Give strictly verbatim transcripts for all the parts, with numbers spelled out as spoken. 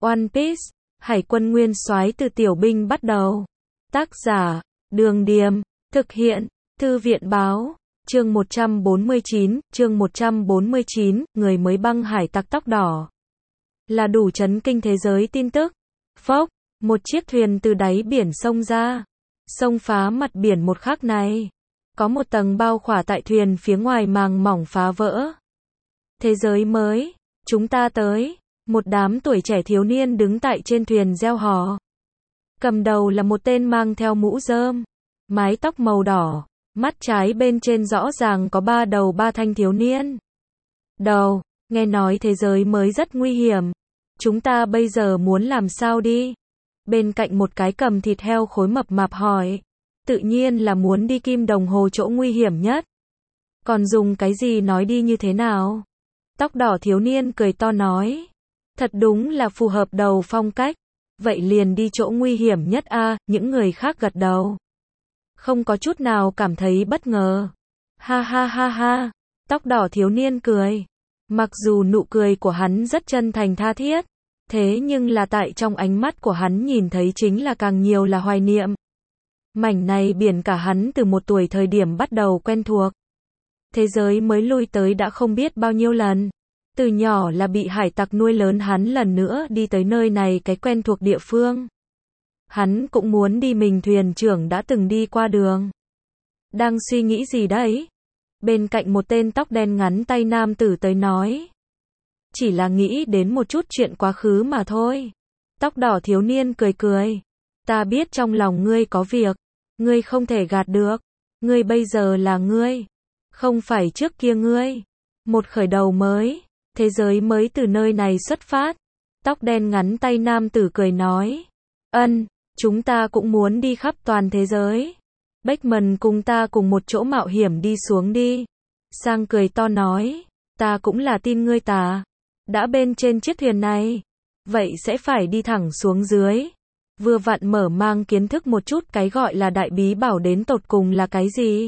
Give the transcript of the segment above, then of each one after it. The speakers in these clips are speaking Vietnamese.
One Piece, Hải quân nguyên soái từ tiểu binh bắt đầu. Tác giả, Đường Điềm, thực hiện, Thư viện Báo, chương một trăm bốn mươi chín, chương một trăm bốn mươi chín, người mới băng hải tặc tóc đỏ. Là đủ chấn kinh thế giới tin tức. Phốc, một chiếc thuyền từ đáy biển xông ra, xông phá mặt biển một khắc này. Có một tầng bao khỏa tại thuyền phía ngoài màng mỏng phá vỡ. Thế giới mới, chúng ta tới. Một đám tuổi trẻ thiếu niên đứng tại trên thuyền reo hò. Cầm đầu là một tên mang theo mũ rơm, mái tóc màu đỏ, mắt trái bên trên rõ ràng có ba đầu ba thanh thiếu niên. Đầu, nghe nói thế giới mới rất nguy hiểm. Chúng ta bây giờ muốn làm sao đi? Bên cạnh một cái cầm thịt heo khối mập mạp hỏi. Tự nhiên là muốn đi Kim Đồng Hồ chỗ nguy hiểm nhất. Còn dùng cái gì nói đi như thế nào? Tóc đỏ thiếu niên cười to nói. Thật đúng là phù hợp đầu phong cách. Vậy liền đi chỗ nguy hiểm nhất a, à, những người khác gật đầu. Không có chút nào cảm thấy bất ngờ. Ha ha ha ha, tóc đỏ thiếu niên cười. Mặc dù nụ cười của hắn rất chân thành tha thiết, thế nhưng là tại trong ánh mắt của hắn nhìn thấy chính là càng nhiều là hoài niệm. Mảnh này biển cả hắn từ một tuổi thời điểm bắt đầu quen thuộc. Thế giới mới lui tới đã không biết bao nhiêu lần. Từ nhỏ là bị hải tặc nuôi lớn hắn lần nữa đi tới nơi này cái quen thuộc địa phương. Hắn cũng muốn đi mình thuyền trưởng đã từng đi qua đường. Đang suy nghĩ gì đấy? Bên cạnh một tên tóc đen ngắn tay nam tử tới nói. Chỉ là nghĩ đến một chút chuyện quá khứ mà thôi. Tóc đỏ thiếu niên cười cười. Ta biết trong lòng ngươi có việc. Ngươi không thể gạt được. Ngươi bây giờ là ngươi. Không phải trước kia ngươi. Một khởi đầu mới. Thế giới mới từ nơi này xuất phát. Tóc đen ngắn tay nam tử cười nói. Ân, chúng ta cũng muốn đi khắp toàn thế giới. Beckman cùng ta cùng một chỗ mạo hiểm đi xuống đi. Sang cười to nói. Ta cũng là tin ngươi tà. Đã bên trên chiếc thuyền này. Vậy sẽ phải đi thẳng xuống dưới. Vừa vặn mở mang kiến thức một chút cái gọi là đại bí bảo đến tột cùng là cái gì.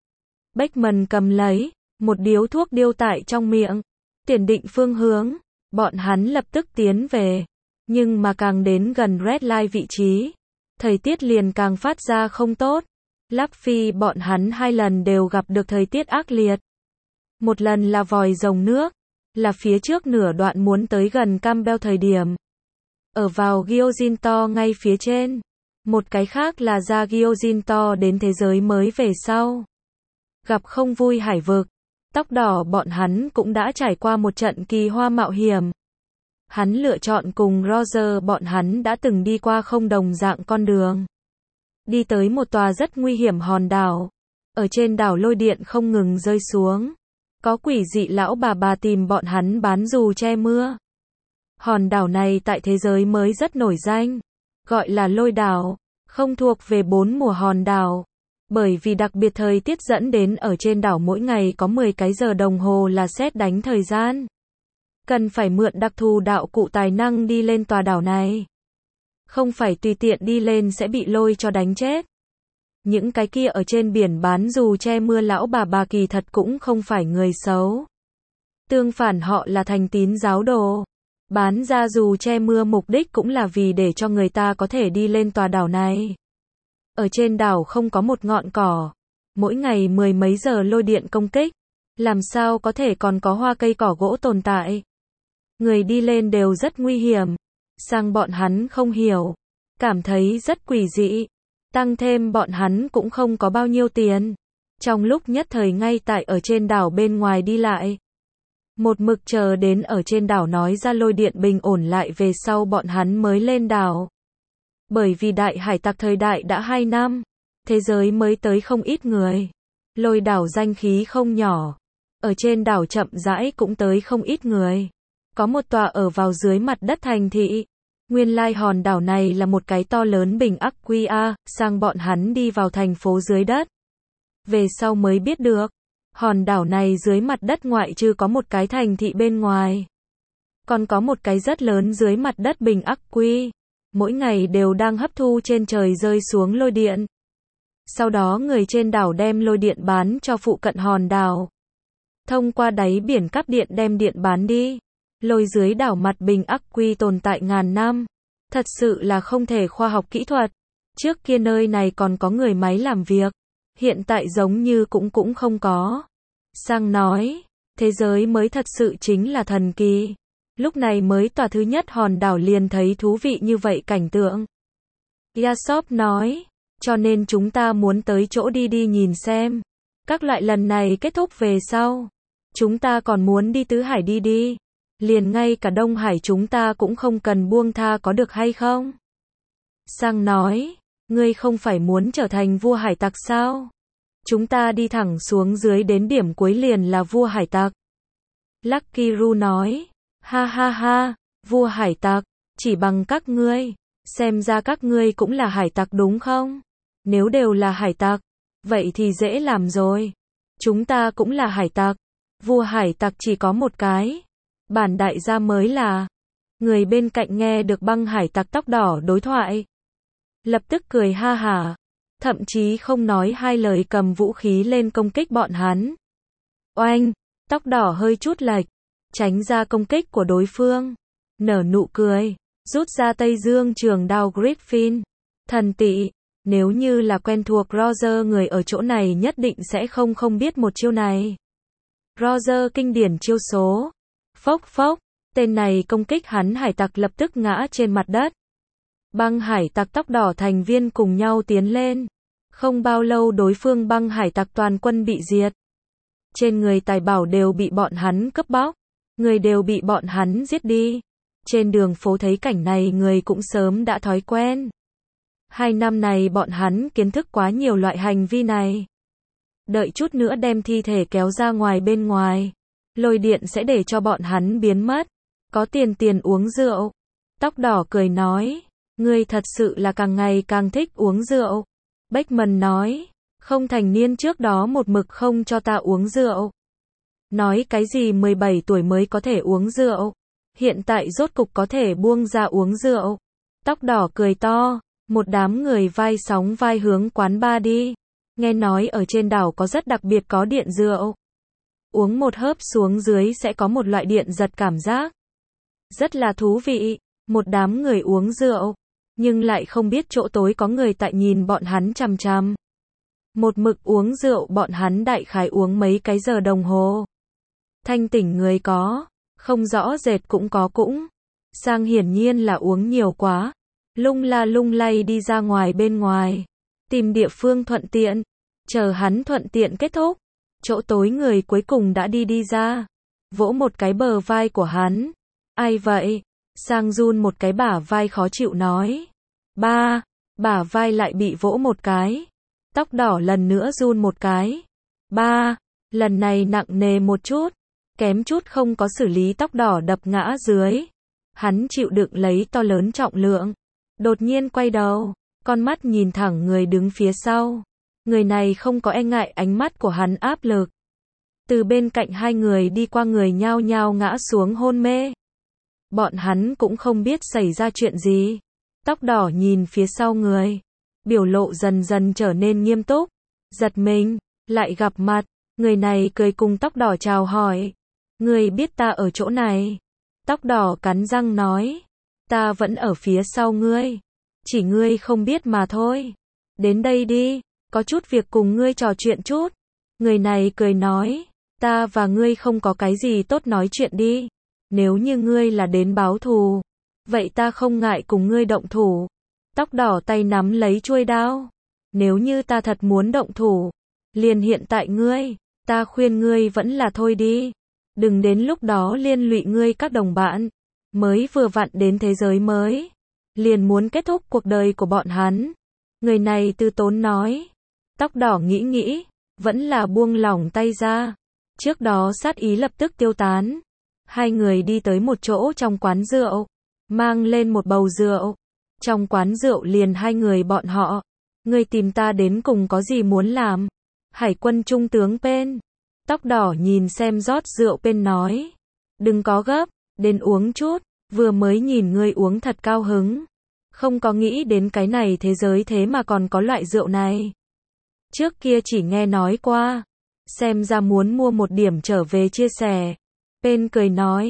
Beckman cầm lấy một điếu thuốc điêu tại trong miệng. Tiền định phương hướng, bọn hắn lập tức tiến về. Nhưng mà càng đến gần Red Line vị trí, thời tiết liền càng phát ra không tốt. Luffy bọn hắn hai lần đều gặp được thời tiết ác liệt. Một lần là vòi rồng nước, là phía trước nửa đoạn muốn tới gần Campbell thời điểm. Ở vào Gyojin ngay phía trên. Một cái khác là ra Gyojin đến thế giới mới về sau. Gặp không vui hải vực. Tóc đỏ bọn hắn cũng đã trải qua một trận kỳ hoa mạo hiểm. Hắn lựa chọn cùng Roger bọn hắn đã từng đi qua không đồng dạng con đường. Đi tới một tòa rất nguy hiểm hòn đảo. Ở trên đảo lôi điện không ngừng rơi xuống. Có quỷ dị lão bà bà tìm bọn hắn bán dù che mưa. Hòn đảo này tại thế giới mới rất nổi danh. Gọi là lôi đảo. Không thuộc về bốn mùa hòn đảo. Bởi vì đặc biệt thời tiết dẫn đến ở trên đảo mỗi ngày có mười cái giờ đồng hồ là sét đánh thời gian. Cần phải mượn đặc thù đạo cụ tài năng đi lên tòa đảo này. Không phải tùy tiện đi lên sẽ bị lôi cho đánh chết. Những cái kia ở trên biển bán dù che mưa lão bà bà kỳ thật cũng không phải người xấu. Tương phản họ là thành tín giáo đồ. Bán ra dù che mưa mục đích cũng là vì để cho người ta có thể đi lên tòa đảo này. Ở trên đảo không có một ngọn cỏ. Mỗi ngày mười mấy giờ lôi điện công kích. Làm sao có thể còn có hoa cây cỏ gỗ tồn tại. Người đi lên đều rất nguy hiểm. Sang bọn hắn không hiểu. Cảm thấy rất quỷ dị. Tăng thêm bọn hắn cũng không có bao nhiêu tiền. Trong lúc nhất thời ngay tại ở trên đảo bên ngoài đi lại. Một mực chờ đến ở trên đảo nói ra lôi điện bình ổn lại về sau bọn hắn mới lên đảo. Bởi vì đại hải tặc thời đại đã hai năm, thế giới mới tới không ít người. Lôi đảo danh khí không nhỏ. Ở trên đảo chậm rãi cũng tới không ít người. Có một tòa ở vào dưới mặt đất thành thị. Nguyên lai hòn đảo này là một cái to lớn bình ắc quy a, sang bọn hắn đi vào thành phố dưới đất. Về sau mới biết được, hòn đảo này dưới mặt đất ngoại trừ có một cái thành thị bên ngoài. Còn có một cái rất lớn dưới mặt đất bình ắc quy. Mỗi ngày đều đang hấp thu trên trời rơi xuống lôi điện. Sau đó người trên đảo đem lôi điện bán cho phụ cận hòn đảo. Thông qua đáy biển cắp điện đem điện bán đi. Lôi dưới đảo mặt bình ắc quy tồn tại ngàn năm. Thật sự là không thể khoa học kỹ thuật. Trước kia nơi này còn có người máy làm việc. Hiện tại giống như cũng cũng không có. Sang nói, thế giới mới thật sự chính là thần kỳ. Lúc này mới tòa thứ nhất hòn đảo liền thấy thú vị như vậy cảnh tượng. Yasop nói, cho nên chúng ta muốn tới chỗ đi đi nhìn xem. Các loại lần này kết thúc về sau. Chúng ta còn muốn đi tứ hải đi đi. Liền ngay cả Đông Hải chúng ta cũng không cần buông tha có được hay không? Sang nói, ngươi không phải muốn trở thành vua hải tặc sao? Chúng ta đi thẳng xuống dưới đến điểm cuối liền là vua hải tặc. Lucky Ru nói, ha ha ha, vua hải tặc, chỉ bằng các ngươi, xem ra các ngươi cũng là hải tặc đúng không? Nếu đều là hải tặc, vậy thì dễ làm rồi. Chúng ta cũng là hải tặc, vua hải tặc chỉ có một cái. Bản đại gia mới là. Người bên cạnh nghe được băng hải tặc tóc đỏ đối thoại. Lập tức cười ha hả. Thậm chí không nói hai lời cầm vũ khí lên công kích bọn hắn. Oanh, tóc đỏ hơi chút lệch. Tránh ra công kích của đối phương. Nở nụ cười. Rút ra Tây Dương trường đao Griffin. Thần tị. Nếu như là quen thuộc Roger người ở chỗ này nhất định sẽ không không biết một chiêu này. Roger kinh điển chiêu số. Phốc phốc, tên này công kích hắn hải tặc lập tức ngã trên mặt đất. Băng hải tặc tóc đỏ thành viên cùng nhau tiến lên. Không bao lâu đối phương băng hải tặc toàn quân bị diệt. Trên người tài bảo đều bị bọn hắn cướp bóc. Người đều bị bọn hắn giết đi. Trên đường phố thấy cảnh này người cũng sớm đã thói quen. Hai năm này bọn hắn kiến thức quá nhiều loại hành vi này. Đợi chút nữa đem thi thể kéo ra ngoài bên ngoài. Lôi điện sẽ để cho bọn hắn biến mất. Có tiền tiền uống rượu. Tóc đỏ cười nói. Ngươi thật sự là càng ngày càng thích uống rượu. Beckman nói. Không thành niên trước đó một mực không cho ta uống rượu. Nói cái gì mười bảy tuổi mới có thể uống rượu. Hiện tại rốt cục có thể buông ra uống rượu. Tóc đỏ cười to. Một đám người vai sóng vai hướng quán bar đi. Nghe nói ở trên đảo có rất đặc biệt có điện rượu. Uống một hớp xuống dưới sẽ có một loại điện giật cảm giác. Rất là thú vị. Một đám người uống rượu. Nhưng lại không biết chỗ tối có người tại nhìn bọn hắn chằm chằm. Một mực uống rượu bọn hắn đại khái uống mấy cái giờ đồng hồ. Thanh tỉnh người có. Không rõ rệt cũng có cũng. Sang hiển nhiên là uống nhiều quá. Lung la lung lay đi ra ngoài bên ngoài. Tìm địa phương thuận tiện. Chờ hắn thuận tiện kết thúc. Chỗ tối người cuối cùng đã đi đi ra. Vỗ một cái bờ vai của hắn. Ai vậy? Sang run một cái bả vai khó chịu nói. Ba. Bả vai lại bị vỗ một cái. Tóc đỏ lần nữa run một cái. Ba. Lần này nặng nề một chút. Kém chút không có xử lý tóc đỏ đập ngã dưới. Hắn chịu đựng lấy to lớn trọng lượng. Đột nhiên quay đầu. Con mắt nhìn thẳng người đứng phía sau. Người này không có e ngại ánh mắt của hắn áp lực. Từ bên cạnh hai người đi qua người nhao nhao ngã xuống hôn mê. Bọn hắn cũng không biết xảy ra chuyện gì. Tóc đỏ nhìn phía sau người. Biểu lộ dần dần trở nên nghiêm túc. Giật mình, lại gặp mặt. Người này cười cùng tóc đỏ chào hỏi. Người biết ta ở chỗ này. Tóc đỏ cắn răng nói. Ta vẫn ở phía sau ngươi. Chỉ ngươi không biết mà thôi. Đến đây đi. Có chút việc cùng ngươi trò chuyện chút. Người này cười nói. Ta và ngươi không có cái gì tốt nói chuyện đi. Nếu như ngươi là đến báo thù. Vậy ta không ngại cùng ngươi động thủ. Tóc đỏ tay nắm lấy chuôi đao. Nếu như ta thật muốn động thủ. Liền hiện tại ngươi. Ta khuyên ngươi vẫn là thôi đi. Đừng đến lúc đó liên lụy ngươi các đồng bạn. Mới vừa vặn đến thế giới mới. Liền muốn kết thúc cuộc đời của bọn hắn. Người này tư tốn nói. Tóc đỏ nghĩ nghĩ. Vẫn là buông lỏng tay ra. Trước đó sát ý lập tức tiêu tán. Hai người đi tới một chỗ trong quán rượu. Mang lên một bầu rượu. Trong quán rượu liền hai người bọn họ. Ngươi tìm ta đến cùng có gì muốn làm? Hải quân trung tướng Pen. Tóc đỏ nhìn xem rót rượu Pen nói. Đừng có gấp, đến uống chút. Vừa mới nhìn ngươi uống thật cao hứng. Không có nghĩ đến cái này thế giới thế mà còn có loại rượu này. Trước kia chỉ nghe nói qua. Xem ra muốn mua một điểm trở về chia sẻ. Pen cười nói.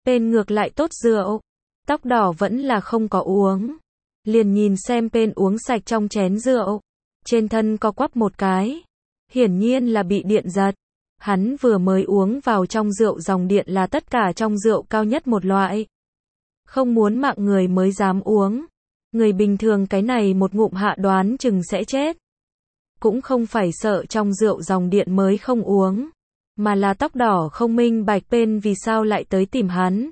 Bên ngược lại tốt rượu. Tóc đỏ vẫn là không có uống. Liền nhìn xem Bên uống sạch trong chén rượu. Trên thân co quắp một cái. Hiển nhiên là bị điện giật. Hắn vừa mới uống vào trong rượu dòng điện là tất cả trong rượu cao nhất một loại. Không muốn mạng người mới dám uống. Người bình thường cái này một ngụm hạ đoán chừng sẽ chết. Cũng không phải sợ trong rượu dòng điện mới không uống. Mà là tóc đỏ không minh bạch Bên vì sao lại tới tìm hắn.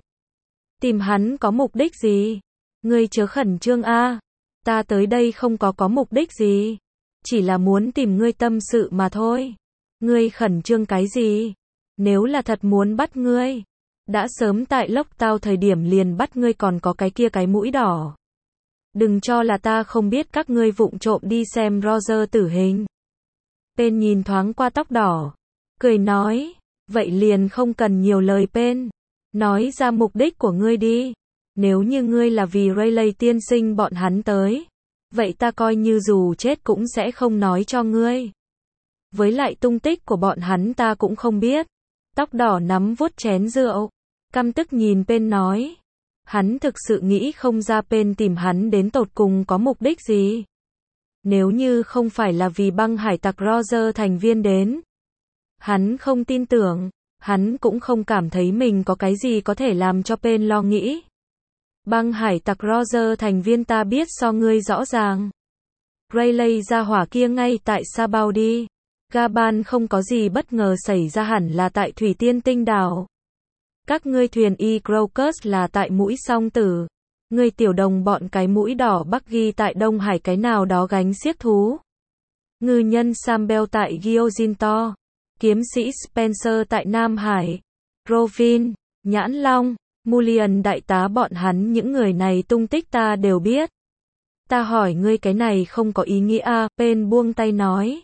Tìm hắn có mục đích gì? Ngươi chớ khẩn trương a. Ta tới đây không có có mục đích gì. Chỉ là muốn tìm ngươi tâm sự mà thôi. Ngươi khẩn trương cái gì? Nếu là thật muốn bắt ngươi, đã sớm tại lốc tao thời điểm liền bắt ngươi còn có cái kia cái mũi đỏ. Đừng cho là ta không biết các ngươi vụng trộm đi xem Roger tử hình. Bên nhìn thoáng qua tóc đỏ, cười nói, vậy liền không cần nhiều lời Bên. Nói ra mục đích của ngươi đi. Nếu như ngươi là vì Rayleigh tiên sinh bọn hắn tới, vậy ta coi như dù chết cũng sẽ không nói cho ngươi. Với lại tung tích của bọn hắn ta cũng không biết. Tóc đỏ nắm vuốt chén rượu, căm tức nhìn Bên nói. Hắn thực sự nghĩ không ra Bên tìm hắn đến tột cùng có mục đích gì. Nếu như không phải là vì băng hải tặc Roger thành viên đến, hắn không tin tưởng, hắn cũng không cảm thấy mình có cái gì có thể làm cho Bên lo nghĩ. Băng hải tặc Roger thành viên ta biết so ngươi rõ ràng. Rayleigh ra hỏa kia ngay tại Sabaody. Gaban không có gì bất ngờ xảy ra hẳn là tại Thủy Tiên Tinh đảo. Các ngươi thuyền Y Crocus là tại mũi Song Tử. Ngươi tiểu đồng bọn cái mũi đỏ Bắc ghi tại Đông Hải cái nào đó gánh xiếc thú. Ngư nhân Sambel tại Gyojinto. Kiếm sĩ Spencer tại Nam Hải. Rovin, Nhãn Long, Mullion đại tá bọn hắn những người này tung tích ta đều biết. Ta hỏi ngươi cái này không có ý nghĩa à, Bên buông tay nói.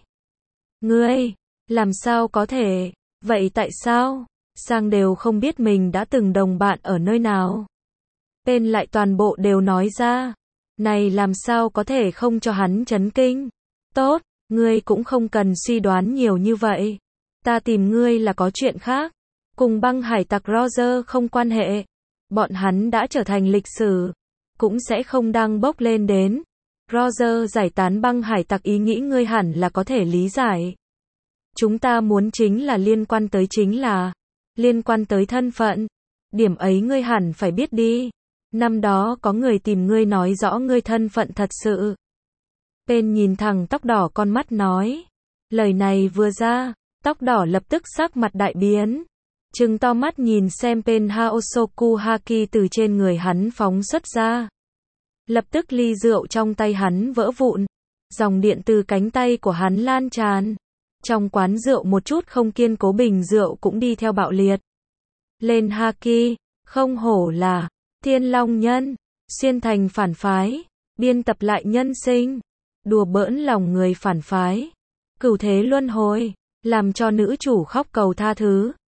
Ngươi, làm sao có thể, vậy tại sao? Sang đều không biết mình đã từng đồng bạn ở nơi nào. Bên lại toàn bộ đều nói ra. Này làm sao có thể không cho hắn chấn kinh. Tốt, ngươi cũng không cần suy đoán nhiều như vậy. Ta tìm ngươi là có chuyện khác. Cùng băng hải tặc Roger không quan hệ. Bọn hắn đã trở thành lịch sử. Cũng sẽ không đăng bốc lên đến. Roger giải tán băng hải tặc ý nghĩ ngươi hẳn là có thể lý giải. Chúng ta muốn chính là liên quan tới chính là liên quan tới thân phận. Điểm ấy ngươi hẳn phải biết đi. Năm đó có người tìm ngươi nói rõ ngươi thân phận thật sự. Bên nhìn thẳng tóc đỏ con mắt nói. Lời này vừa ra, tóc đỏ lập tức sắc mặt đại biến. Trừng to mắt nhìn xem Bên Haosoku Haki từ trên người hắn phóng xuất ra. Lập tức ly rượu trong tay hắn vỡ vụn. Dòng điện từ cánh tay của hắn lan tràn. Trong quán rượu một chút không kiên cố bình rượu cũng đi theo bạo liệt. Lên Haki, không hổ là Thiên Long nhân, xuyên thành phản phái, biên tập lại nhân sinh, đùa bỡn lòng người phản phái, cửu thế luân hồi, làm cho nữ chủ khóc cầu tha thứ.